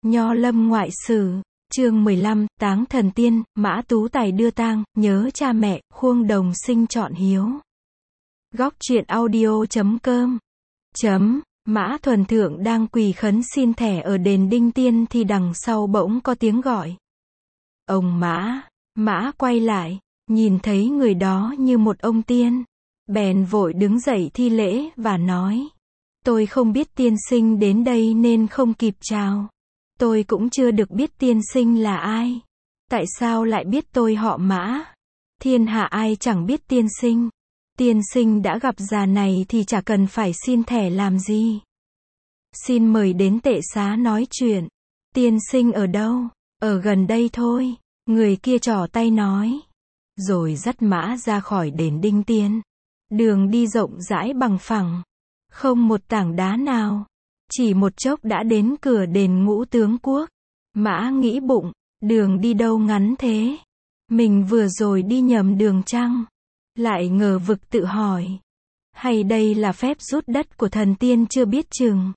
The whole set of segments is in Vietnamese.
Nho Lâm ngoại sử, chương 15, táng thần tiên, Mã Tú Tài đưa tang, nhớ cha mẹ, Khuông Đồng sinh chọn hiếu. Góc truyện audio.com. Mã Thuần Thượng đang quỳ khấn xin thẻ ở đền Đinh Tiên thì đằng sau bỗng có tiếng gọi. Ông Mã. Mã quay lại, nhìn thấy người đó như một ông tiên. Bèn vội đứng dậy thi lễ và nói. Tôi không biết tiên sinh đến đây nên không kịp chào. Tôi cũng chưa được biết tiên sinh là ai. Tại sao lại biết tôi họ Mã? Thiên hạ ai chẳng biết tiên sinh. Tiên sinh đã gặp già này thì chả cần phải xin thẻ làm gì. Xin mời đến tệ xá nói chuyện. Tiên sinh ở đâu? Ở gần đây thôi. Người kia trỏ tay nói. Rồi dắt Mã ra khỏi đền Đinh Tiên. Đường đi rộng rãi bằng phẳng. Không một tảng đá nào. Chỉ một chốc đã đến cửa đền Ngũ Tướng Quốc. Mã nghĩ bụng, đường đi đâu ngắn thế? Mình vừa rồi đi nhầm đường chăng? Lại ngờ vực tự hỏi. Hay đây là phép rút đất của thần tiên chưa biết chừng?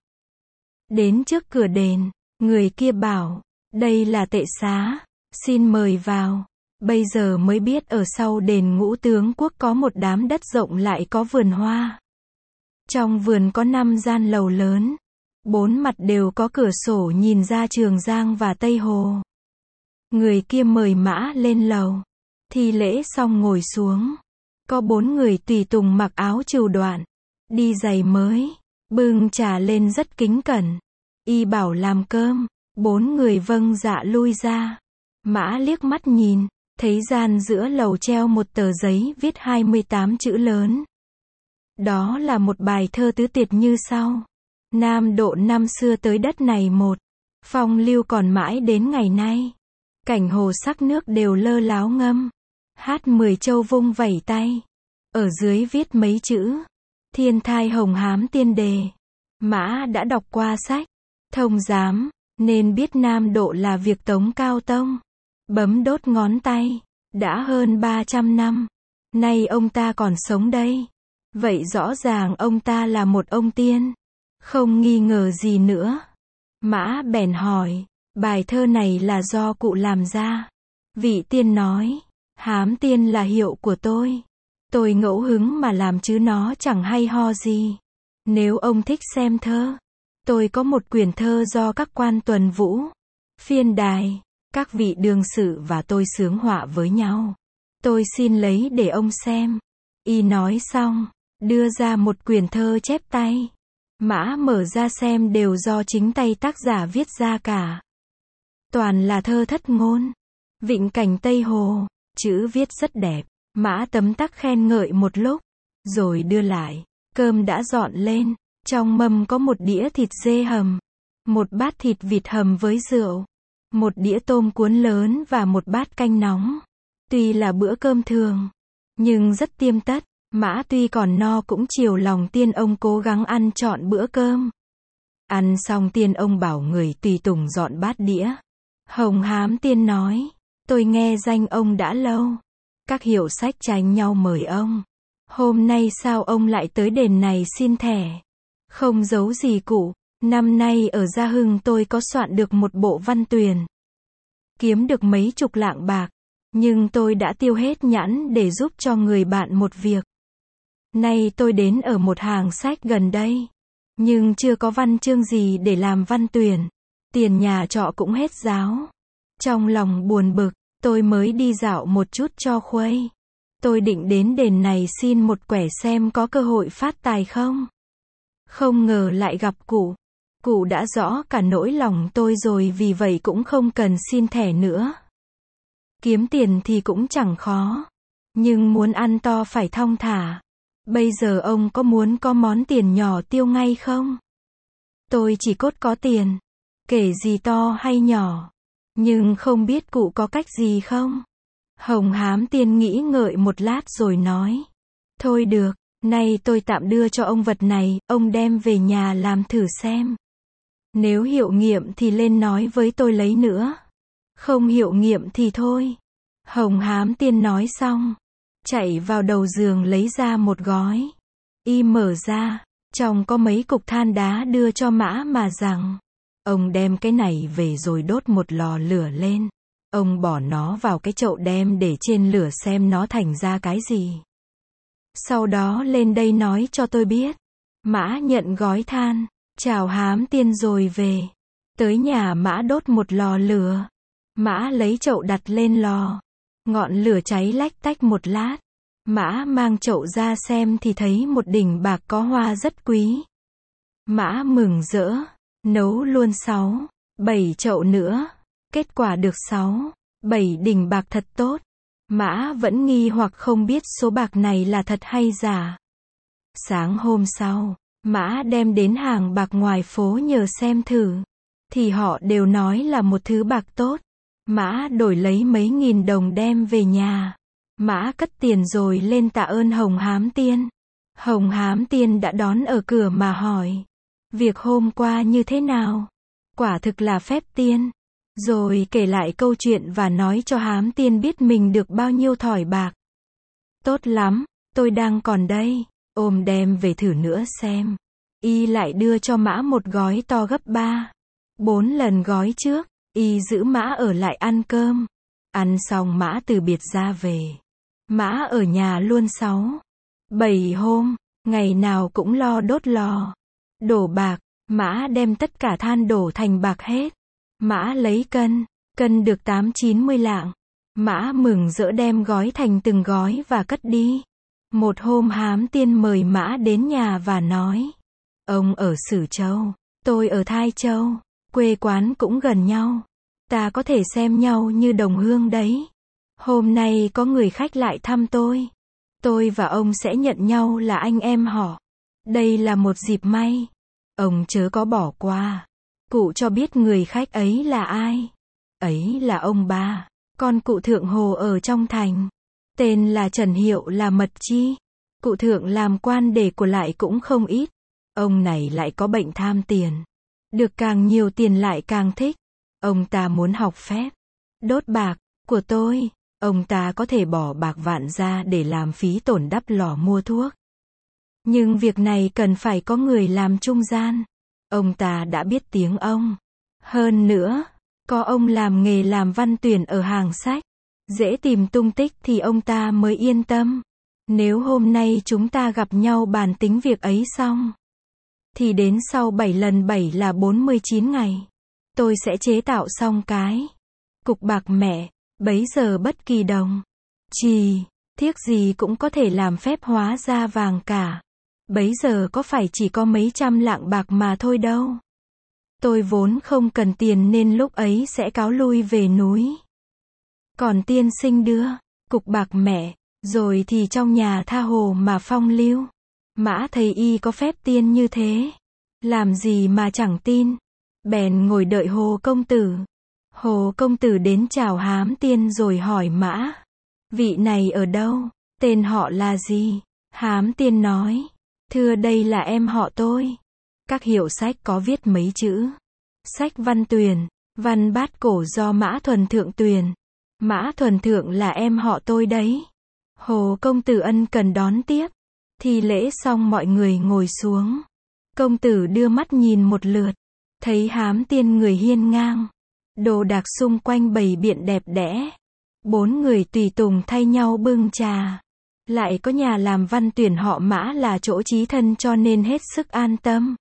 Đến trước cửa đền, người kia bảo, đây là tệ xá, xin mời vào. Bây giờ mới biết ở sau đền Ngũ Tướng Quốc có một đám đất rộng lại có vườn hoa. Trong vườn có 5 gian lầu lớn. 4 mặt đều có cửa sổ nhìn ra Trường Giang và Tây Hồ. Người kia mời Mã lên lầu. Thi lễ xong ngồi xuống. Có 4 người tùy tùng mặc áo trừu đoạn. Đi giày mới. Bưng trà lên rất kính cẩn. Y bảo làm cơm. 4 người vâng dạ lui ra. Mã liếc mắt nhìn. Thấy gian giữa lầu treo một tờ giấy viết 28 chữ lớn. Đó là một bài thơ tứ tuyệt như sau. Nam Độ năm xưa tới đất này một. Phong lưu còn mãi đến ngày nay. Cảnh hồ sắc nước đều lơ láo ngâm. Hát 10 châu vung vẩy tay. Ở dưới viết mấy chữ. Thiên thai hồng hám tiên đề. Mã đã đọc qua sách. Thông giám. Nên biết Nam Độ là việc Tống Cao Tông. Bấm đốt ngón tay. Đã hơn 300 năm. Nay ông ta còn sống đây. Vậy rõ ràng ông ta là một ông tiên. Không nghi ngờ gì nữa. Mã bèn hỏi, bài thơ này là do cụ làm ra. Vị tiên nói, hám tiên là hiệu của tôi. Tôi ngẫu hứng mà làm chứ nó chẳng hay ho gì. Nếu ông thích xem thơ, tôi có một quyển thơ do các quan tuần vũ, phiên đài, các vị đương sự và tôi xướng họa với nhau. Tôi xin lấy để ông xem. Y nói xong, đưa ra một quyển thơ chép tay. Mã mở ra xem đều do chính tay tác giả viết ra cả. Toàn là thơ thất ngôn. Vịnh cảnh Tây Hồ, chữ viết rất đẹp. Mã tấm tắc khen ngợi một lúc, rồi đưa lại. Cơm đã dọn lên, trong mâm có một đĩa thịt dê hầm, một bát thịt vịt hầm với rượu, một đĩa tôm cuốn lớn và một bát canh nóng. Tuy là bữa cơm thường, nhưng rất tiêm tất. Mã tuy còn no cũng chiều lòng tiên ông cố gắng ăn trọn bữa cơm. Ăn xong tiên ông bảo người tùy tùng dọn bát đĩa. Hồng hám tiên nói, tôi nghe danh ông đã lâu. Các hiệu sách tranh nhau mời ông. Hôm nay sao ông lại tới đền này xin thẻ? Không giấu gì cụ, năm nay ở Gia Hưng tôi có soạn được một bộ văn tuyền. Kiếm được mấy chục lạng bạc, nhưng tôi đã tiêu hết nhãn để giúp cho người bạn một việc. Nay tôi đến ở một hàng sách gần đây, nhưng chưa có văn chương gì để làm văn tuyển. Tiền nhà trọ cũng hết ráo. Trong lòng buồn bực, tôi mới đi dạo một chút cho khuây. Tôi định đến đền này xin một quẻ xem có cơ hội phát tài không. Không ngờ lại gặp cụ. Cụ đã rõ cả nỗi lòng tôi rồi, vì vậy cũng không cần xin thẻ nữa. Kiếm tiền thì cũng chẳng khó, nhưng muốn ăn to phải thong thả. Bây giờ ông có muốn có món tiền nhỏ tiêu ngay không? Tôi chỉ cốt có tiền, kể gì to hay nhỏ, nhưng không biết cụ có cách gì không? Hồng hám tiên nghĩ ngợi một lát rồi nói. Thôi được, nay tôi tạm đưa cho ông vật này, ông đem về nhà làm thử xem. Nếu hiệu nghiệm thì lên nói với tôi lấy nữa. Không hiệu nghiệm thì thôi. Hồng hám tiên nói xong, chạy vào đầu giường lấy ra một gói. Y mở ra, trong có mấy cục than đá đưa cho Mã mà rằng, Ông đem cái này về rồi đốt một lò lửa lên. Ông bỏ nó vào cái chậu đem để trên lửa xem nó thành ra cái gì. Sau đó lên đây nói cho tôi biết. Mã nhận gói than, chào Hám Tiên rồi về. Tới nhà Mã đốt một lò lửa. Mã lấy chậu đặt lên lò. Ngọn lửa cháy lách tách một lát. Mã mang chậu ra xem thì thấy một đỉnh bạc có hoa rất quý. Mã mừng rỡ, nấu luôn 6, 7 chậu nữa. Kết quả được 6, 7 đỉnh bạc thật tốt. Mã vẫn nghi hoặc không biết số bạc này là thật hay giả. Sáng hôm sau, Mã đem đến hàng bạc ngoài phố nhờ xem thử. Thì họ đều nói là một thứ bạc tốt. Mã đổi lấy mấy nghìn đồng đem về nhà. Mã cất tiền rồi lên tạ ơn Hồng Hám Tiên. Hồng Hám Tiên đã đón ở cửa mà hỏi. Việc hôm qua như thế nào? Quả thực là phép tiên. Rồi kể lại câu chuyện và nói cho Hám Tiên biết mình được bao nhiêu thỏi bạc. Tốt lắm, tôi đang còn đây. Ôm đem về thử nữa xem. Y lại đưa cho Mã một gói to gấp 3, 4 lần gói trước. Y giữ Mã ở lại ăn cơm. Ăn xong Mã từ biệt ra về. Mã ở nhà luôn 6, 7 hôm, ngày nào cũng lo đốt lò. Đổ bạc, Mã đem tất cả than đổ thành bạc hết. Mã lấy cân được 8-90 lạng. Mã mừng rỡ đem gói thành từng gói và cất đi. Một hôm Hám Tiên mời Mã đến nhà và nói. Ông ở Sử Châu, tôi ở Thai Châu, quê quán cũng gần nhau. Ta có thể xem nhau như đồng hương đấy. Hôm nay có người khách lại thăm tôi. Tôi và ông sẽ nhận nhau là anh em họ. Đây là một dịp may. Ông chớ có bỏ qua. Cụ cho biết người khách ấy là ai. Ấy là ông ba, con cụ thượng Hồ ở trong thành. Tên là Trần, hiệu là Mật Chi. Cụ thượng làm quan để của lại cũng không ít. Ông này lại có bệnh tham tiền. Được càng nhiều tiền lại càng thích. Ông ta muốn học phép đốt bạc của tôi. Ông ta có thể bỏ bạc vạn ra để làm phí tổn đắp lò mua thuốc. Nhưng việc này cần phải có người làm trung gian. Ông ta đã biết tiếng ông. Hơn nữa, có ông làm nghề làm văn tuyển ở hàng sách. Dễ tìm tung tích thì ông ta mới yên tâm. Nếu hôm nay chúng ta gặp nhau bàn tính việc ấy xong, thì đến sau 7 lần 7 là 49 ngày. Tôi sẽ chế tạo xong cái cục bạc mẹ. Bấy giờ bất kỳ đồng chì, thiếc gì cũng có thể làm phép hóa ra vàng cả. Bấy giờ có phải chỉ có mấy trăm lạng bạc mà thôi đâu. Tôi vốn không cần tiền nên lúc ấy sẽ cáo lui về núi. Còn tiên sinh đưa cục bạc mẹ, rồi thì trong nhà tha hồ mà phong lưu. Mã thầy y có phép tiên như thế, làm gì mà chẳng tin. Bèn ngồi đợi Hồ công tử. Hồ công tử đến chào Hám Tiên rồi hỏi Mã. Vị này ở đâu? Tên họ là gì? Hám Tiên nói. Thưa đây là em họ tôi. Các hiệu sách có viết mấy chữ. Sách văn tuyển, văn bát cổ do Mã Thuần Thượng tuyển. Mã Thuần Thượng là em họ tôi đấy. Hồ công tử ân cần đón tiếp. Thi lễ xong mọi người ngồi xuống. Công tử đưa mắt nhìn một lượt. Thấy Hám Tiên người hiên ngang. Đồ đạc xung quanh bày biện đẹp đẽ. 4 người tùy tùng thay nhau bưng trà. Lại có nhà làm văn tuyển họ Mã là chỗ chí thân cho nên hết sức an tâm.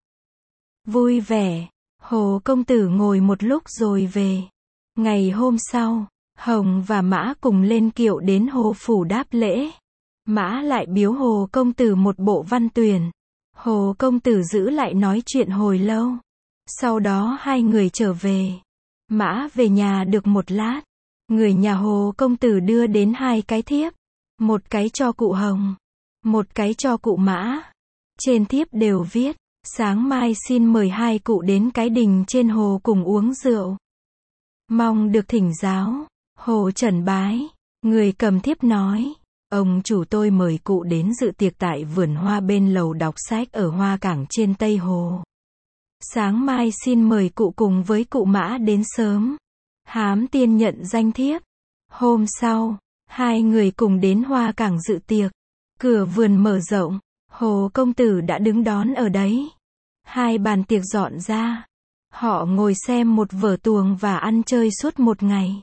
Vui vẻ, Hồ công tử ngồi một lúc rồi về. Ngày hôm sau, Hồng và Mã cùng lên kiệu đến Hồ phủ đáp lễ. Mã lại biếu Hồ công tử một bộ văn tuyển. Hồ công tử giữ lại nói chuyện hồi lâu. Sau đó hai người trở về. Mã về nhà được một lát. Người nhà Hồ công tử đưa đến 2 cái thiếp. Một cái cho cụ Hồng, một cái cho cụ Mã. Trên thiếp đều viết, sáng mai xin mời 2 cụ đến cái đình trên hồ cùng uống rượu. Mong được thỉnh giáo. Hồ trần bái. Người cầm thiếp nói, ông chủ tôi mời cụ đến dự tiệc tại vườn hoa bên lầu đọc sách ở Hoa Cảng trên Tây Hồ. Sáng mai xin mời cụ cùng với cụ Mã đến sớm. Hám Tiên nhận danh thiếp. Hôm sau, 2 người cùng đến Hoa Cảng dự tiệc. Cửa vườn mở rộng, Hồ công tử đã đứng đón ở đấy. 2 bàn tiệc dọn ra. Họ ngồi xem một vở tuồng và ăn chơi suốt một ngày.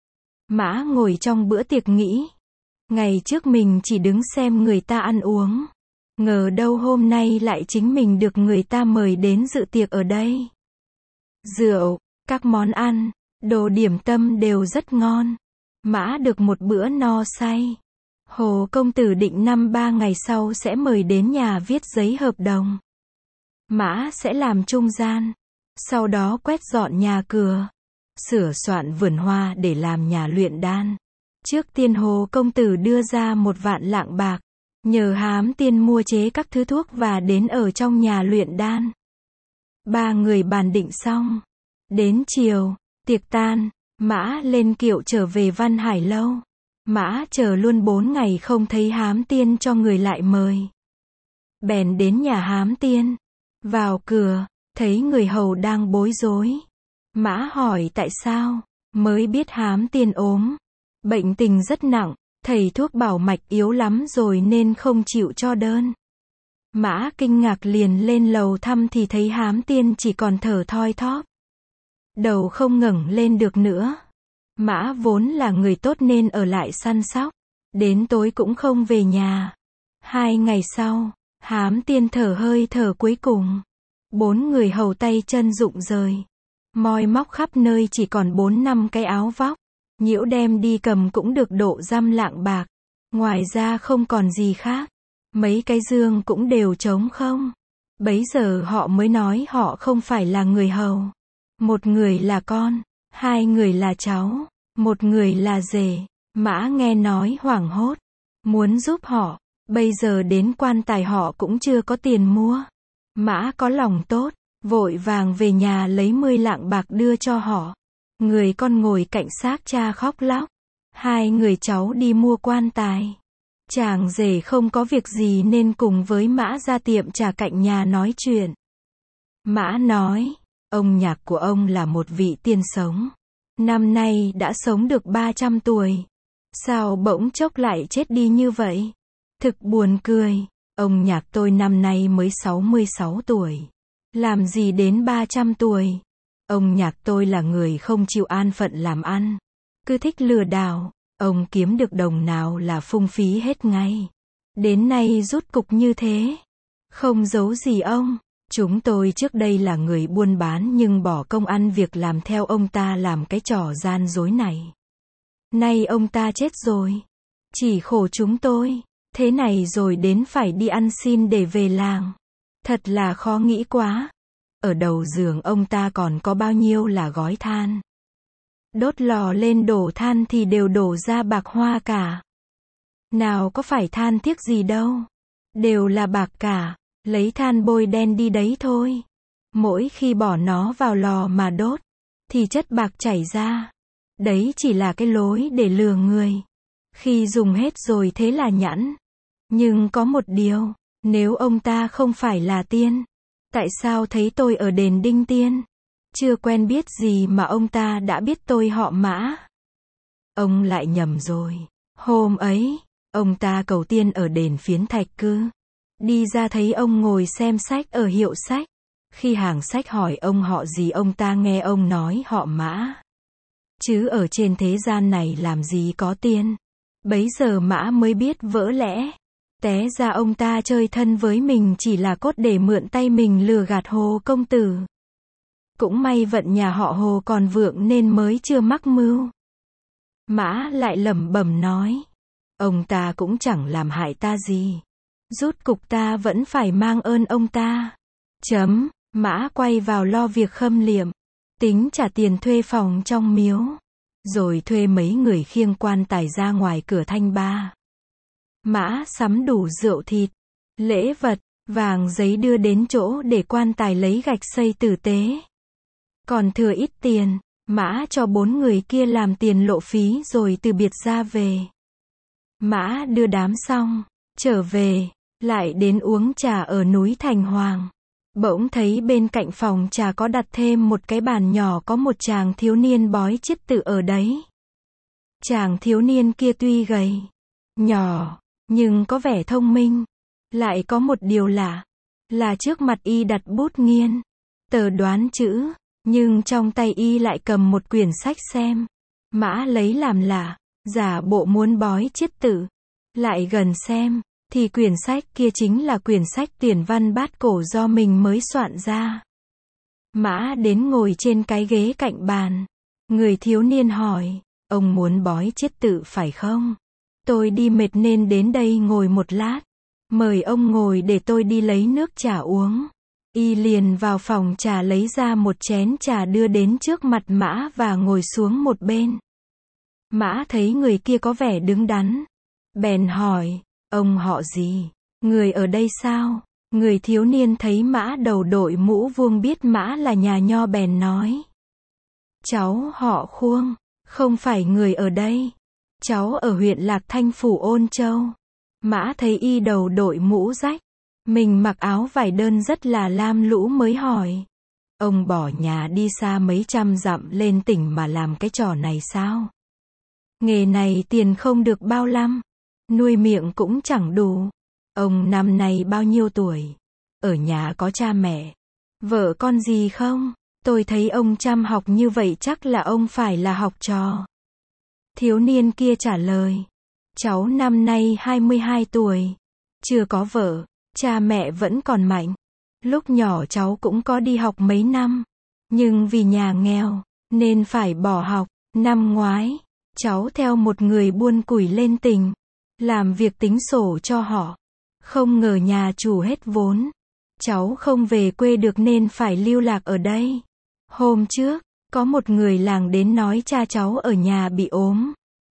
Mã ngồi trong bữa tiệc nghĩ. Ngày trước mình chỉ đứng xem người ta ăn uống. Ngờ đâu hôm nay lại chính mình được người ta mời đến dự tiệc ở đây. Rượu, các món ăn, đồ điểm tâm đều rất ngon. Mã được một bữa no say. Hồ công tử định 3 ngày sau sẽ mời đến nhà viết giấy hợp đồng. Mã sẽ làm trung gian. Sau đó quét dọn nhà cửa. Sửa soạn vườn hoa để làm nhà luyện đan. Trước tiên Hồ công tử đưa ra 1 vạn lạng bạc. Nhờ Hám Tiên mua chế các thứ thuốc và đến ở trong nhà luyện đan. 3 người bàn định xong. Đến chiều, tiệc tan, Mã lên kiệu trở về Văn Hải Lâu. Mã chờ luôn 4 ngày không thấy Hám Tiên cho người lại mời. Bèn đến nhà Hám Tiên. Vào cửa, thấy người hầu đang bối rối. Mã hỏi tại sao, mới biết Hám Tiên ốm. Bệnh tình rất nặng, thầy thuốc bảo mạch yếu lắm rồi nên không chịu cho đơn. Mã kinh ngạc liền lên lầu thăm thì thấy Hám Tiên chỉ còn thở thoi thóp. Đầu không ngẩng lên được nữa. Mã vốn là người tốt nên ở lại săn sóc. Đến tối cũng không về nhà. 2 ngày sau, Hám Tiên thở hơi thở cuối cùng. 4 người hầu tay chân rụng rời. Moi móc khắp nơi chỉ còn 4-5 cái áo vóc. Nhiễu đem đi cầm cũng được độ 5 lạng bạc. Ngoài ra không còn gì khác. Mấy cái giường cũng đều trống không. Bấy giờ họ mới nói họ không phải là người hầu. 1 người là con, 2 người là cháu, 1 người là rể. Mã nghe nói hoảng hốt, muốn giúp họ. Bây giờ đến quan tài họ cũng chưa có tiền mua. Mã có lòng tốt, vội vàng về nhà lấy 10 lạng bạc đưa cho họ. Người con ngồi cạnh xác cha khóc lóc. 2 người cháu đi mua quan tài. Chàng rể không có việc gì nên cùng với Mã ra tiệm trà cạnh nhà nói chuyện. Mã nói, ông nhạc của ông là một vị tiên sống. Năm nay đã sống được 300 tuổi. Sao bỗng chốc lại chết đi như vậy? Thực buồn cười. Ông nhạc tôi năm nay mới 66 tuổi. Làm gì đến 300 tuổi? Ông nhạc tôi là người không chịu an phận làm ăn. Cứ thích lừa đảo. Ông kiếm được đồng nào là phung phí hết ngay. Đến nay rút cục như thế. Không giấu gì ông. Chúng tôi trước đây là người buôn bán nhưng bỏ công ăn việc làm theo ông ta làm cái trò gian dối này. Nay ông ta chết rồi. Chỉ khổ chúng tôi. Thế này rồi đến phải đi ăn xin để về làng. Thật là khó nghĩ quá. Ở đầu giường ông ta còn có bao nhiêu là gói than. Đốt lò lên đổ than thì đều đổ ra bạc hoa cả. Nào có phải than tiếc gì đâu. Đều là bạc cả. Lấy than bôi đen đi đấy thôi. Mỗi khi bỏ nó vào lò mà đốt, thì chất bạc chảy ra. Đấy chỉ là cái lối để lừa người. Khi dùng hết rồi thế là nhẵn. Nhưng có một điều, nếu ông ta không phải là tiên, tại sao thấy tôi ở đền Đinh Tiên? Chưa quen biết gì mà ông ta đã biết tôi họ Mã. Ông lại nhầm rồi. Hôm ấy, ông ta cầu tiên ở đền Phiến Thạch Cư. Đi ra thấy ông ngồi xem sách ở hiệu sách. Khi hàng sách hỏi ông họ gì ông ta nghe ông nói họ Mã. Chứ ở trên thế gian này làm gì có tiên. Bấy giờ Mã mới biết vỡ lẽ. Té ra ông ta chơi thân với mình chỉ là cốt để mượn tay mình lừa gạt Hồ công tử. Cũng may vận nhà họ Hồ còn vượng nên mới chưa mắc mưu. Mã lại lẩm bẩm nói. Ông ta cũng chẳng làm hại ta gì. Rút cục ta vẫn phải mang ơn ông ta. Mã quay vào lo việc khâm liệm. Tính trả tiền thuê phòng trong miếu. Rồi thuê mấy người khiêng quan tài ra ngoài cửa Thanh Ba. Mã sắm đủ rượu thịt, lễ vật, vàng giấy đưa đến chỗ để quan tài lấy gạch xây tử tế. Còn thừa ít tiền, Mã cho 4 người kia làm tiền lộ phí rồi từ biệt ra về. Mã đưa đám xong, trở về, lại đến uống trà ở núi Thành Hoàng. Bỗng thấy bên cạnh phòng trà có đặt thêm một cái bàn nhỏ có một chàng thiếu niên bói chiết tự ở đấy. Chàng thiếu niên kia tuy gầy, nhỏ, nhưng có vẻ thông minh. Lại có một điều lạ, là trước mặt y đặt bút nghiên, tờ đoán chữ. Nhưng trong tay y lại cầm một quyển sách xem. Mã lấy làm lạ, giả bộ muốn bói chiết tự. Lại gần xem, thì quyển sách kia chính là quyển sách tuyển văn bát cổ do mình mới soạn ra. Mã đến ngồi trên cái ghế cạnh bàn. Người thiếu niên hỏi, ông muốn bói chiết tự phải không? Tôi đi mệt nên đến đây ngồi một lát. Mời ông ngồi để tôi đi lấy nước trà uống. Y liền vào phòng trà lấy ra một chén trà đưa đến trước mặt Mã và ngồi xuống một bên. Mã thấy người kia có vẻ đứng đắn. Bèn hỏi, ông họ gì? Người ở đây sao? Người thiếu niên thấy Mã đầu đội mũ vuông biết Mã là nhà nho bèn nói. Cháu họ Khuông, không phải người ở đây. Cháu ở huyện Lạc Thanh phủ Ôn Châu. Mã thấy y đầu đội mũ rách. Mình mặc áo vải đơn rất là lam lũ mới hỏi. Ông bỏ nhà đi xa mấy trăm dặm lên tỉnh mà làm cái trò này sao? Nghề này tiền không được bao lắm. Nuôi miệng cũng chẳng đủ. Ông năm nay bao nhiêu tuổi? Ở nhà có cha mẹ, vợ con gì không? Tôi thấy ông chăm học như vậy chắc là ông phải là học trò. Thiếu niên kia trả lời. Cháu năm nay 22 tuổi. Chưa có vợ, cha mẹ vẫn còn mạnh. Lúc nhỏ cháu cũng có đi học mấy năm. Nhưng vì nhà nghèo, nên phải bỏ học. Năm ngoái, cháu theo một người buôn củi lên tỉnh. Làm việc tính sổ cho họ. Không ngờ nhà chủ hết vốn. Cháu không về quê được nên phải lưu lạc ở đây. Hôm trước, có một người làng đến nói cha cháu ở nhà bị ốm.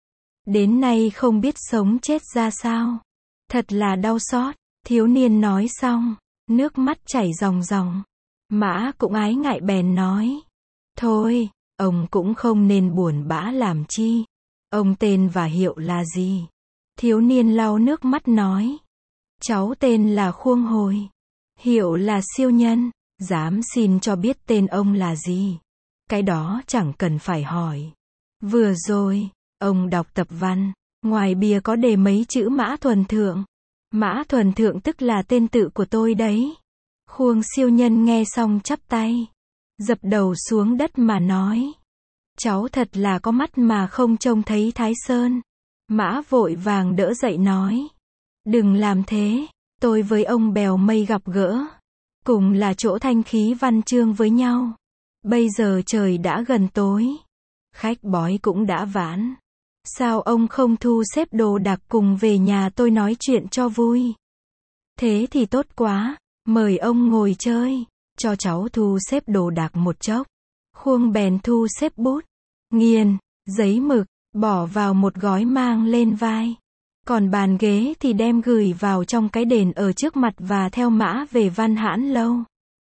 Đến nay không biết sống chết ra sao. Thật là đau xót. Thiếu niên nói xong, nước mắt chảy ròng ròng. Mã cũng ái ngại bèn nói. Thôi, ông cũng không nên buồn bã làm chi. Ông tên và hiệu là gì? Thiếu niên lau nước mắt nói. Cháu tên là Khuông Hồi. Hiệu là Siêu Nhân. Dám xin cho biết tên ông là gì? Cái đó chẳng cần phải hỏi. Vừa rồi, ông đọc tập văn. Ngoài bìa có đề mấy chữ Mã Thuần Thượng. Mã Thuần Thượng tức là tên tự của tôi đấy. Khuông Siêu Nhân nghe xong chắp tay. Dập đầu xuống đất mà nói. Cháu thật là có mắt mà không trông thấy Thái Sơn. Mã vội vàng đỡ dậy nói. Đừng làm thế, tôi với ông bèo mây gặp gỡ. Cùng là chỗ thanh khí văn chương với nhau. Bây giờ trời đã gần tối. Khách bói cũng đã vãn. Sao ông không thu xếp đồ đạc cùng về nhà tôi nói chuyện cho vui? Thế thì tốt quá, mời ông ngồi chơi, cho cháu thu xếp đồ đạc một chốc. Khuông bèn thu xếp bút, nghiền, giấy mực, bỏ vào một gói mang lên vai. Còn bàn ghế thì đem gửi vào trong cái đền ở trước mặt và theo Mã về Văn Hãn Lâu.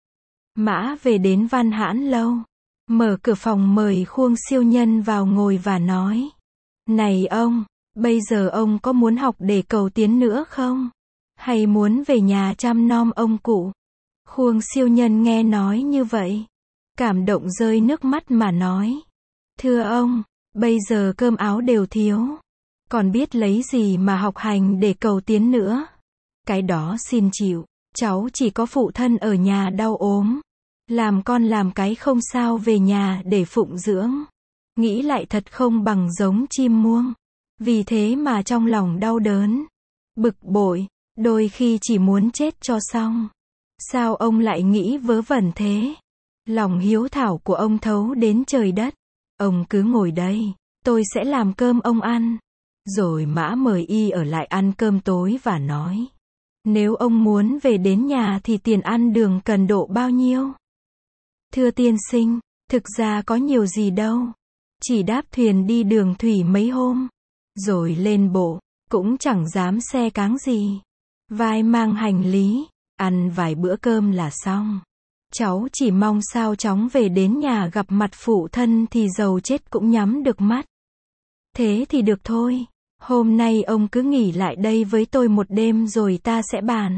Mã về đến Văn Hãn Lâu, mở cửa phòng mời Khuông Siêu Nhân vào ngồi và nói. Này ông, bây giờ ông có muốn học để cầu tiến nữa không? Hay muốn về nhà chăm nom ông cụ? Khuông Siêu Nhân nghe nói như vậy, cảm động rơi nước mắt mà nói. Thưa ông, bây giờ cơm áo đều thiếu. Còn biết lấy gì mà học hành để cầu tiến nữa? Cái đó xin chịu, cháu chỉ có phụ thân ở nhà đau ốm. Làm con làm cái không sao về nhà để phụng dưỡng. Nghĩ lại thật không bằng giống chim muông. Vì thế mà trong lòng đau đớn, bực bội, đôi khi chỉ muốn chết cho xong. Sao ông lại nghĩ vớ vẩn thế? Lòng hiếu thảo của ông thấu đến trời đất. Ông cứ ngồi đây, tôi sẽ làm cơm ông ăn. Rồi Mã mời y ở lại ăn cơm tối và nói. Nếu ông muốn về đến nhà thì tiền ăn đường cần độ bao nhiêu? Thưa tiên sinh, thực ra có nhiều gì đâu. Chỉ đáp thuyền đi đường thủy mấy hôm. Rồi lên bộ, cũng chẳng dám xe cáng gì. Vai mang hành lý, ăn vài bữa cơm là xong. Cháu chỉ mong sao chóng về đến nhà gặp mặt phụ thân thì dầu chết cũng nhắm được mắt. Thế thì được thôi. Hôm nay ông cứ nghỉ lại đây với tôi một đêm rồi ta sẽ bàn.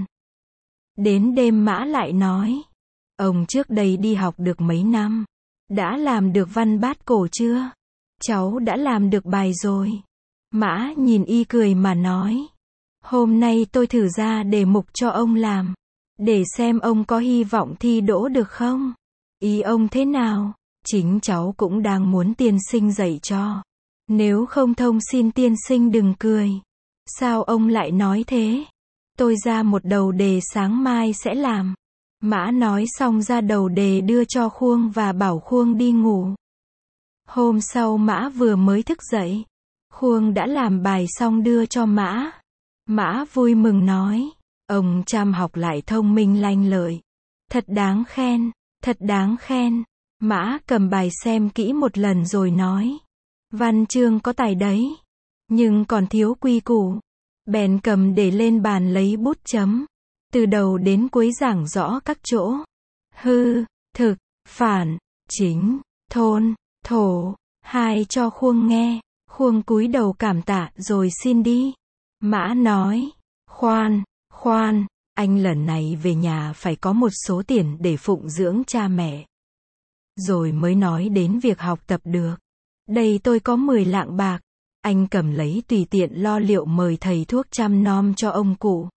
Đến đêm Mã lại nói. Ông trước đây đi học được mấy năm. Đã làm được văn bát cổ chưa? Cháu đã làm được bài rồi. Mã nhìn y cười mà nói. Hôm nay tôi thử ra đề mục cho ông làm. Để xem ông có hy vọng thi đỗ được không? Ý ông thế nào? Chính cháu cũng đang muốn tiên sinh dạy cho. Nếu không thông xin tiên sinh đừng cười. Sao ông lại nói thế? Tôi ra một đầu đề sáng mai sẽ làm. Mã nói xong ra đầu đề đưa cho Khuông và bảo Khuông đi ngủ. Hôm sau Mã vừa mới thức dậy. Khuông đã làm bài xong đưa cho Mã. Mã vui mừng nói. Ông chăm học lại thông minh lanh lợi. Thật đáng khen, thật đáng khen. Mã cầm bài xem kỹ một lần rồi nói. Văn chương có tài đấy. Nhưng còn thiếu quy củ. Bèn cầm để lên bàn lấy bút chấm. Từ đầu đến cuối giảng rõ các chỗ. Hư, thực, phản, chính, thôn, thổ. Hai cho Khuông nghe. Khuông cúi đầu cảm tạ rồi xin đi. Mã nói. Khoan, anh lần này về nhà phải có một số tiền để phụng dưỡng cha mẹ. Rồi mới nói đến việc học tập được. Đây tôi có 10 lạng bạc. Anh cầm lấy tùy tiện lo liệu mời thầy thuốc chăm nom cho ông cụ.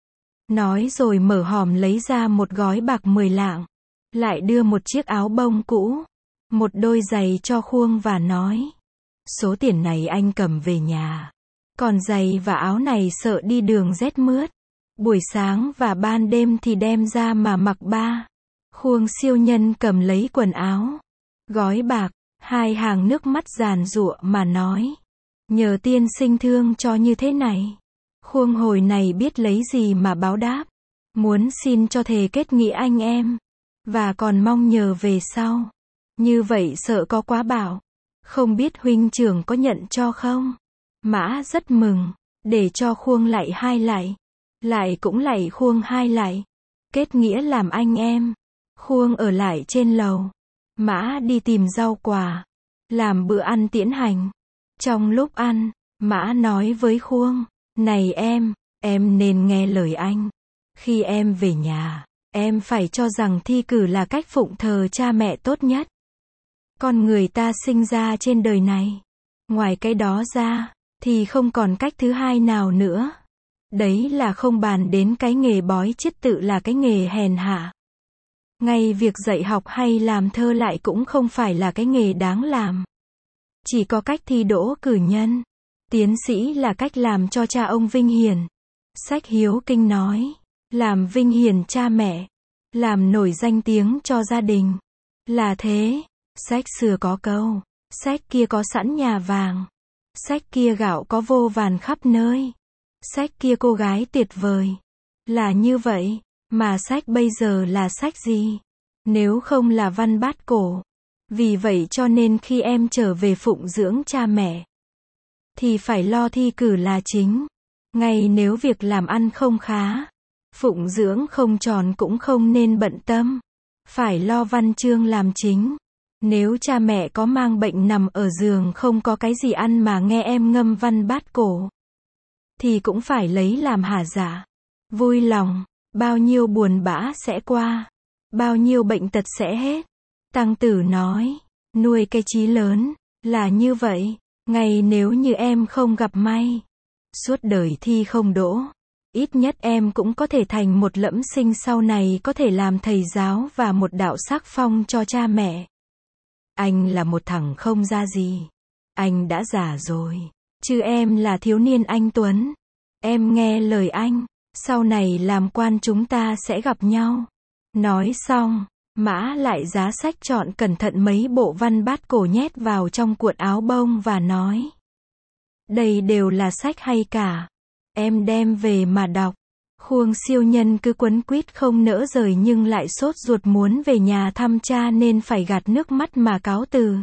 Nói rồi mở hòm lấy ra một gói bạc 10 lạng. Lại đưa một chiếc áo bông cũ. Một đôi giày cho Khuông và nói. Số tiền này anh cầm về nhà. Còn giày và áo này sợ đi đường rét mướt. Buổi sáng và ban đêm thì đem ra mà mặc ba. Khuông siêu nhân cầm lấy quần áo. Gói bạc. Hai hàng nước mắt giàn giụa mà nói. Nhờ tiên sinh thương cho như thế này. Khuông hồi này biết lấy gì mà báo đáp. Muốn xin cho thề kết nghĩa anh em. Và còn mong nhờ về sau. Như vậy sợ có quá bảo. Không biết huynh trưởng có nhận cho không? Mã rất mừng. Để cho Khuông lạy 2 lạy. Lại cũng lạy Khuông 2 lạy. Kết nghĩa làm anh em. Khuông ở lại trên lầu. Mã đi tìm rau quả. Làm bữa ăn tiễn hành. Trong lúc ăn, Mã nói với Khuông. Này em nên nghe lời anh. Khi em về nhà, em phải cho rằng thi cử là cách phụng thờ cha mẹ tốt nhất. Con người ta sinh ra trên đời này. Ngoài cái đó ra, thì không còn cách thứ hai nào nữa. Đấy là không bàn đến cái nghề bói chiết tự là cái nghề hèn hạ. Ngay việc dạy học hay làm thơ lại cũng không phải là cái nghề đáng làm. Chỉ có cách thi đỗ cử nhân. Tiến sĩ là cách làm cho cha ông vinh hiển. Sách Hiếu Kinh nói, làm vinh hiển cha mẹ, làm nổi danh tiếng cho gia đình. Là thế, sách xưa có câu, sách kia có sẵn nhà vàng, sách kia gạo có vô vàn khắp nơi, sách kia cô gái tuyệt vời. Là như vậy, mà sách bây giờ là sách gì? Nếu không là văn bát cổ. Vì vậy cho nên khi em trở về phụng dưỡng cha mẹ, thì phải lo thi cử là chính. Ngay nếu việc làm ăn không khá, phụng dưỡng không tròn cũng không nên bận tâm. Phải lo văn chương làm chính. Nếu cha mẹ có mang bệnh nằm ở giường không có cái gì ăn mà nghe em ngâm văn bát cổ, thì cũng phải lấy làm hả dạ. Vui lòng, bao nhiêu buồn bã sẽ qua, bao nhiêu bệnh tật sẽ hết. Tăng Tử nói, nuôi cái chí lớn, là như vậy. Ngày nếu như em không gặp may, suốt đời thi không đỗ, ít nhất em cũng có thể thành một lẫm sinh sau này có thể làm thầy giáo và một đạo sắc phong cho cha mẹ. Anh là một thằng không ra gì. Anh đã già rồi. Chứ em là thiếu niên anh tuấn. Em nghe lời anh, sau này làm quan chúng ta sẽ gặp nhau. Nói xong, Mã lại giá sách chọn cẩn thận mấy bộ văn bát cổ nhét vào trong cuộn áo bông và nói. Đây đều là sách hay cả. Em đem về mà đọc. Khuông siêu nhân cứ quấn quýt không nỡ rời nhưng lại sốt ruột muốn về nhà thăm cha nên phải gạt nước mắt mà cáo từ.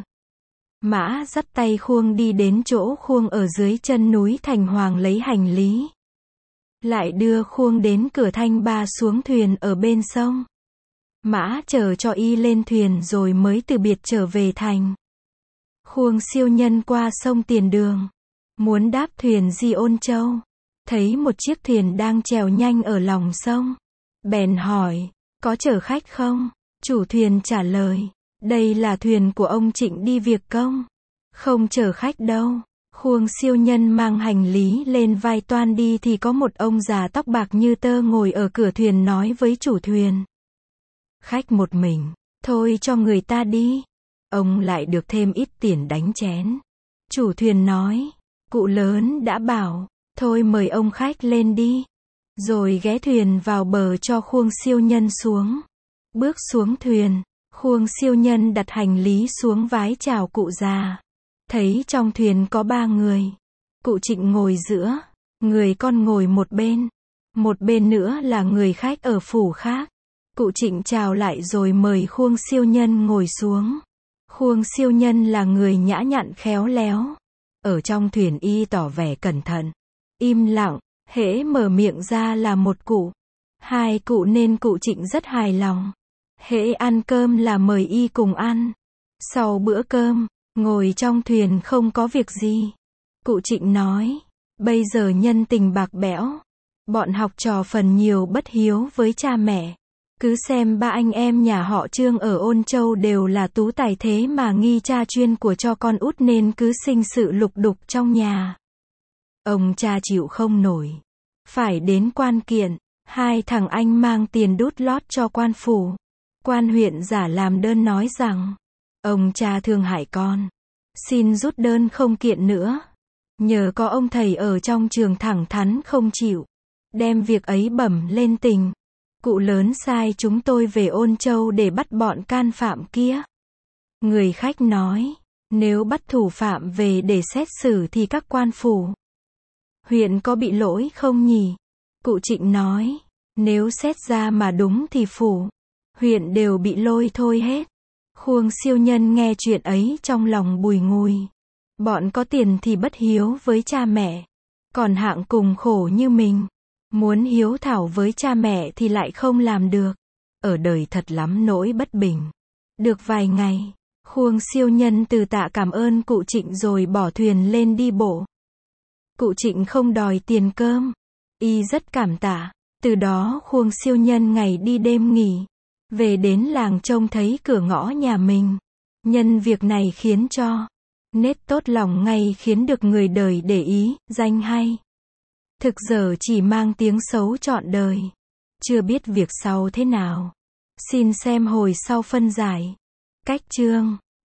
Mã dắt tay Khuông đi đến chỗ Khuông ở dưới chân núi Thành Hoàng lấy hành lý. Lại đưa Khuông đến cửa Thanh Ba xuống thuyền ở bên sông. Mã chờ cho y lên thuyền rồi mới từ biệt trở về thành. Khuông siêu nhân qua sông Tiền Đường, muốn đáp thuyền đi Ôn Châu. Thấy một chiếc thuyền đang chèo nhanh ở lòng sông. Bèn hỏi, có chở khách không? Chủ thuyền trả lời, đây là thuyền của ông Trịnh đi việc công. Không chở khách đâu. Khuông siêu nhân mang hành lý lên vai toan đi thì có một ông già tóc bạc như tơ ngồi ở cửa thuyền nói với chủ thuyền. Khách một mình, Thôi cho người ta đi. Ông lại được thêm ít tiền đánh chén. Chủ thuyền nói, cụ lớn đã bảo, thôi mời ông khách lên đi. Rồi ghé thuyền vào bờ cho Khuông siêu nhân xuống. Bước xuống thuyền, Khuông siêu nhân đặt hành lý xuống vái chào cụ già. Thấy trong thuyền có 3 người. Cụ Trịnh ngồi giữa, người con ngồi một bên nữa là người khách ở phủ khác. Cụ Trịnh chào lại rồi mời Khuông siêu nhân ngồi xuống. Khuông siêu nhân là người nhã nhặn khéo léo. Ở trong thuyền y tỏ vẻ cẩn thận, im lặng, hễ mở miệng ra là một cụ, 2 cụ nên cụ Trịnh rất hài lòng. Hễ ăn cơm là mời y cùng ăn. Sau bữa cơm, ngồi trong thuyền không có việc gì. Cụ Trịnh nói, bây giờ nhân tình bạc bẽo, bọn học trò phần nhiều bất hiếu với cha mẹ. Cứ xem 3 anh em nhà họ Trương ở Ôn Châu đều là tú tài thế mà nghi cha chuyên của cho con út nên cứ sinh sự lục đục trong nhà. Ông cha chịu không nổi, phải đến quan kiện. 2 thằng anh mang tiền đút lót cho quan phủ. Quan huyện giả làm đơn nói rằng, ông cha thương hại con, xin rút đơn không kiện nữa. Nhờ có ông thầy ở trong trường thẳng thắn không chịu, đem việc ấy bẩm lên tỉnh. Cụ lớn sai chúng tôi về Ôn Châu để bắt bọn can phạm kia. Người khách nói, nếu bắt thủ phạm về để xét xử thì các quan phủ huyện có bị lỗi không nhỉ? Cụ Trịnh nói, nếu xét ra mà đúng thì phủ huyện đều bị lôi thôi hết. Khuông siêu nhân nghe chuyện ấy trong lòng bùi ngùi. Bọn có tiền thì bất hiếu với cha mẹ, còn hạng cùng khổ như mình, muốn hiếu thảo với cha mẹ thì lại không làm được. Ở đời thật lắm nỗi bất bình. Được vài ngày, Khuông siêu nhân từ tạ cảm ơn cụ Trịnh rồi bỏ thuyền lên đi bộ. Cụ Trịnh không đòi tiền cơm, y rất cảm tạ. Từ đó Khuông siêu nhân ngày đi đêm nghỉ, về đến làng trông thấy cửa ngõ nhà mình. Nhân việc này khiến cho nết tốt lòng ngay khiến được người đời để ý, danh hay. Thực giờ chỉ mang tiếng xấu trọn đời. Chưa biết việc sau thế nào. Xin xem hồi sau phân giải. Cách chương